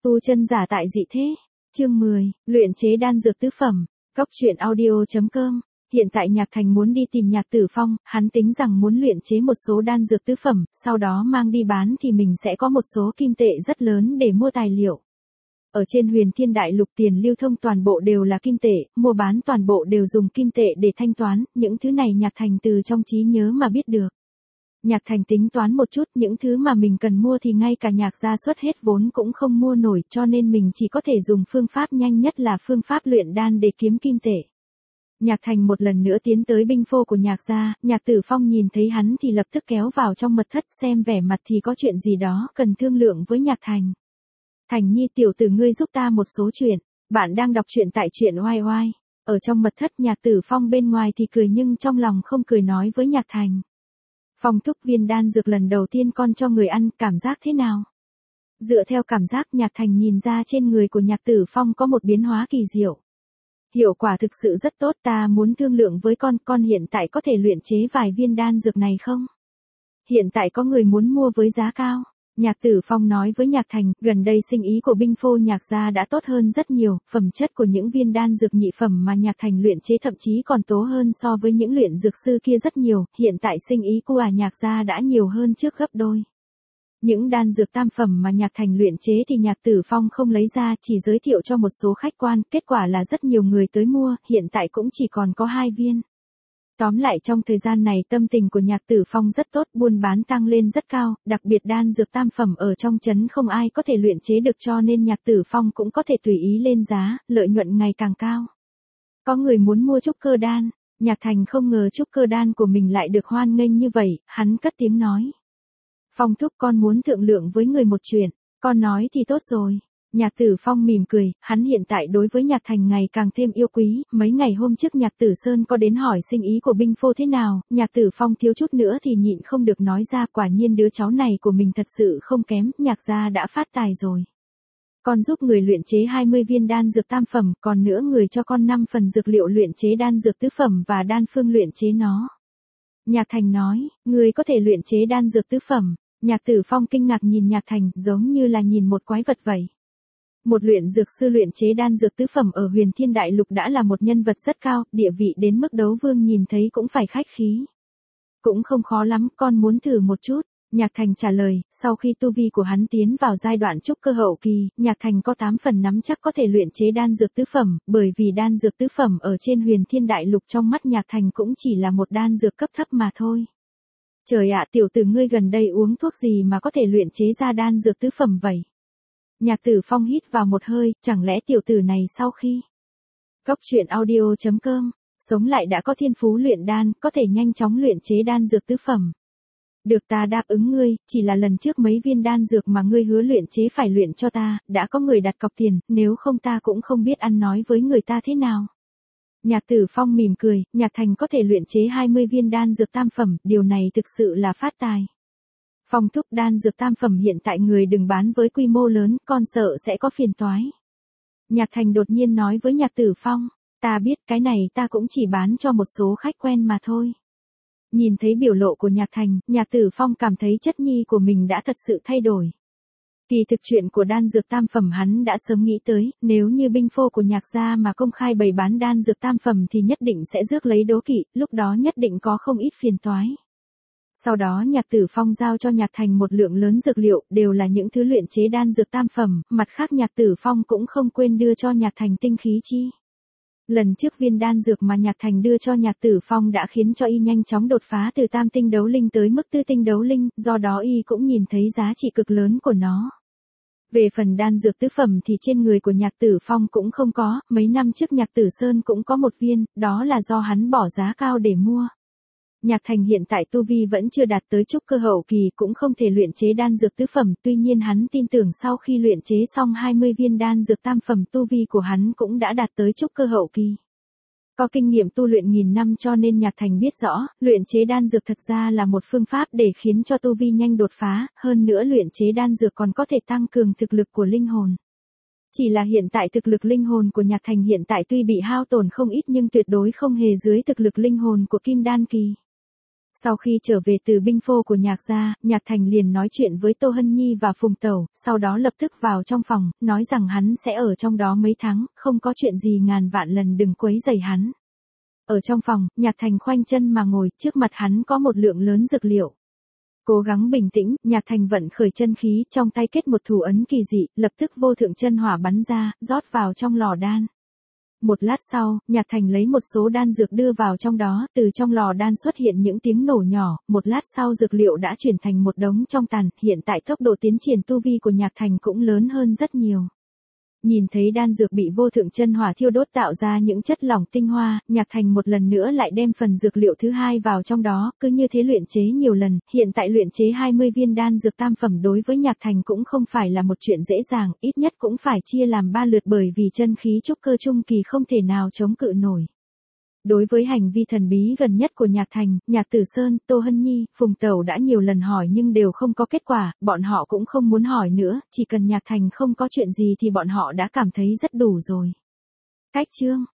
Tu chân giả tại dị thế. Chương 10, luyện chế đan dược tứ phẩm. Cốc truyện audio.com. Hiện tại Nhạc Thành muốn đi tìm Nhạc Tử Phong, hắn tính rằng muốn luyện chế một số đan dược tứ phẩm, sau đó mang đi bán thì mình sẽ có một số kim tệ rất lớn để mua tài liệu. Ở trên Huyền Thiên Đại Lục tiền lưu thông toàn bộ đều là kim tệ, mua bán toàn bộ đều dùng kim tệ để thanh toán, những thứ này Nhạc Thành từ trong trí nhớ mà biết được. Nhạc Thành tính toán một chút, những thứ mà mình cần mua thì ngay cả Nhạc gia xuất hết vốn cũng không mua nổi, cho nên mình chỉ có thể dùng phương pháp nhanh nhất là phương pháp luyện đan để kiếm kim tệ. Nhạc Thành một lần nữa tiến tới binh phô của Nhạc gia, Nhạc Tử Phong nhìn thấy hắn thì lập tức kéo vào trong mật thất, xem vẻ mặt thì có chuyện gì đó cần thương lượng với Nhạc Thành. Thành Nhi, tiểu tử ngươi giúp ta một số chuyện. Bạn đang đọc truyện tại truyện oai oai. Ở trong mật thất, Nhạc Tử Phong bên ngoài thì cười nhưng trong lòng không cười, nói với Nhạc Thành. Phong thúc, viên đan dược lần đầu tiên con cho người ăn, cảm giác thế nào? Dựa theo cảm giác, Nhạc Thành nhìn ra trên người của Nhạc Tử Phong có một biến hóa kỳ diệu. Hiệu quả thực sự rất tốt, ta muốn thương lượng với con hiện tại có thể luyện chế vài viên đan dược này không? Hiện tại có người muốn mua với giá cao. Nhạc Tử Phong nói với Nhạc Thành, gần đây sinh ý của binh phô Nhạc gia đã tốt hơn rất nhiều, phẩm chất của những viên đan dược nhị phẩm mà Nhạc Thành luyện chế thậm chí còn tố hơn so với những luyện dược sư kia rất nhiều, hiện tại sinh ý của Nhạc gia đã nhiều hơn trước gấp đôi. Những đan dược tam phẩm mà Nhạc Thành luyện chế thì Nhạc Tử Phong không lấy ra, chỉ giới thiệu cho một số khách quan, kết quả là rất nhiều người tới mua, hiện tại cũng chỉ còn có 2 viên. Tóm lại trong thời gian này tâm tình của Nhạc Tử Phong rất tốt, buôn bán tăng lên rất cao, đặc biệt đan dược tam phẩm ở trong trấn không ai có thể luyện chế được, cho nên Nhạc Tử Phong cũng có thể tùy ý lên giá, lợi nhuận ngày càng cao. Có người muốn mua trúc cơ đan, Nhạc Thành không ngờ trúc cơ đan của mình lại được hoan nghênh như vậy, hắn cất tiếng nói. Phong thúc, con muốn thương lượng với người một chuyện. Con nói thì tốt rồi. Nhạc Tử Phong mỉm cười, hắn hiện tại đối với Nhạc Thành ngày càng thêm yêu quý, mấy ngày hôm trước Nhạc Tử Sơn có đến hỏi sinh ý của binh phô thế nào, Nhạc Tử Phong thiếu chút nữa thì nhịn không được nói ra, quả nhiên đứa cháu này của mình thật sự không kém, Nhạc gia đã phát tài rồi. Con giúp người luyện chế 20 viên đan dược tam phẩm, còn nữa người cho con 5 phần dược liệu luyện chế đan dược tứ phẩm và đan phương luyện chế nó. Nhạc Thành nói, người có thể luyện chế đan dược tứ phẩm. Nhạc Tử Phong kinh ngạc nhìn Nhạc Thành, giống như là nhìn một quái vật vậy. Một luyện dược sư luyện chế đan dược tứ phẩm ở Huyền Thiên Đại Lục đã là một nhân vật rất cao, địa vị đến mức đấu vương nhìn thấy cũng phải khách khí. Cũng không khó lắm, con muốn thử một chút. Nhạc Thành trả lời, sau khi tu vi của hắn tiến vào giai đoạn trúc cơ hậu kỳ, Nhạc Thành có 8 phần nắm chắc có thể luyện chế đan dược tứ phẩm, bởi vì đan dược tứ phẩm ở trên Huyền Thiên Đại Lục trong mắt Nhạc Thành cũng chỉ là một đan dược cấp thấp mà thôi. Trời ạ, tiểu tử ngươi gần đây uống thuốc gì mà có thể luyện chế ra đan dược tứ phẩm vậy? Nhạc Tử Phong hít vào một hơi, chẳng lẽ tiểu tử này sau khi Cốc truyện audio.com sống lại đã có thiên phú luyện đan, có thể nhanh chóng luyện chế đan dược tứ phẩm. Được, ta đáp ứng ngươi, chỉ là lần trước mấy viên đan dược mà ngươi hứa luyện chế phải luyện cho ta, đã có người đặt cọc tiền, nếu không ta cũng không biết ăn nói với người ta thế nào. Nhạc Tử Phong mỉm cười, Nhạc Thành có thể luyện chế 20 viên đan dược tam phẩm, điều này thực sự là phát tài. Phong thúc, đan dược tam phẩm hiện tại người đừng bán với quy mô lớn, con sợ sẽ có phiền toái. Nhạc Thành đột nhiên nói với Nhạc Tử Phong, ta biết, cái này ta cũng chỉ bán cho một số khách quen mà thôi. Nhìn thấy biểu lộ của Nhạc Thành, Nhạc Tử Phong cảm thấy chất nhi của mình đã thật sự thay đổi. Kỳ thực chuyện của đan dược tam phẩm hắn đã sớm nghĩ tới, nếu như binh phô của Nhạc gia mà công khai bày bán đan dược tam phẩm thì nhất định sẽ rước lấy đố kỵ, lúc đó nhất định có không ít phiền toái. Sau đó Nhạc Tử Phong giao cho Nhạc Thành một lượng lớn dược liệu, đều là những thứ luyện chế đan dược tam phẩm, mặt khác Nhạc Tử Phong cũng không quên đưa cho Nhạc Thành tinh khí chi. Lần trước viên đan dược mà Nhạc Thành đưa cho Nhạc Tử Phong đã khiến cho y nhanh chóng đột phá từ tam tinh đấu linh tới mức tư tinh đấu linh, do đó y cũng nhìn thấy giá trị cực lớn của nó. Về phần đan dược tứ phẩm thì trên người của Nhạc Tử Phong cũng không có, mấy năm trước Nhạc Tử Sơn cũng có một viên, đó là do hắn bỏ giá cao để mua. Nhạc Thành hiện tại tu vi vẫn chưa đạt tới trúc cơ hậu kỳ, cũng không thể luyện chế đan dược tứ phẩm, tuy nhiên hắn tin tưởng sau khi luyện chế xong 20 viên đan dược tam phẩm tu vi của hắn cũng đã đạt tới trúc cơ hậu kỳ. Có kinh nghiệm tu luyện nghìn năm cho nên Nhạc Thành biết rõ, luyện chế đan dược thật ra là một phương pháp để khiến cho tu vi nhanh đột phá, hơn nữa luyện chế đan dược còn có thể tăng cường thực lực của linh hồn. Chỉ là hiện tại thực lực linh hồn của Nhạc Thành hiện tại tuy bị hao tổn không ít nhưng tuyệt đối không hề dưới thực lực linh hồn của Kim Đan kỳ. Sau khi trở về từ binh phô của Nhạc gia, Nhạc Thành liền nói chuyện với Tô Hân Nhi và Phùng Tẩu, sau đó lập tức vào trong phòng, nói rằng hắn sẽ ở trong đó mấy tháng, không có chuyện gì ngàn vạn lần đừng quấy rầy hắn. Ở trong phòng, Nhạc Thành khoanh chân mà ngồi, trước mặt hắn có một lượng lớn dược liệu. Cố gắng bình tĩnh, Nhạc Thành vận khởi chân khí, trong tay kết một thủ ấn kỳ dị, lập tức vô thượng chân hỏa bắn ra, rót vào trong lò đan. Một lát sau, Nhạc Thành lấy một số đan dược đưa vào trong đó, từ trong lò đan xuất hiện những tiếng nổ nhỏ, một lát sau dược liệu đã chuyển thành một đống trong tàn, hiện tại tốc độ tiến triển tu vi của Nhạc Thành cũng lớn hơn rất nhiều. Nhìn thấy đan dược bị vô thượng chân hỏa thiêu đốt tạo ra những chất lỏng tinh hoa, Nhạc Thành một lần nữa lại đem phần dược liệu thứ hai vào trong đó, cứ như thế luyện chế nhiều lần, hiện tại luyện chế 20 viên đan dược tam phẩm đối với Nhạc Thành cũng không phải là một chuyện dễ dàng, ít nhất cũng phải chia làm 3 lượt bởi vì chân khí trúc cơ trung kỳ không thể nào chống cự nổi. Đối với hành vi thần bí gần nhất của Nhạc Thành, Nhạc Tử Sơn, Tô Hân Nhi, Phùng Tẩu đã nhiều lần hỏi nhưng đều không có kết quả, bọn họ cũng không muốn hỏi nữa, chỉ cần Nhạc Thành không có chuyện gì thì bọn họ đã cảm thấy rất đủ rồi. Cách chương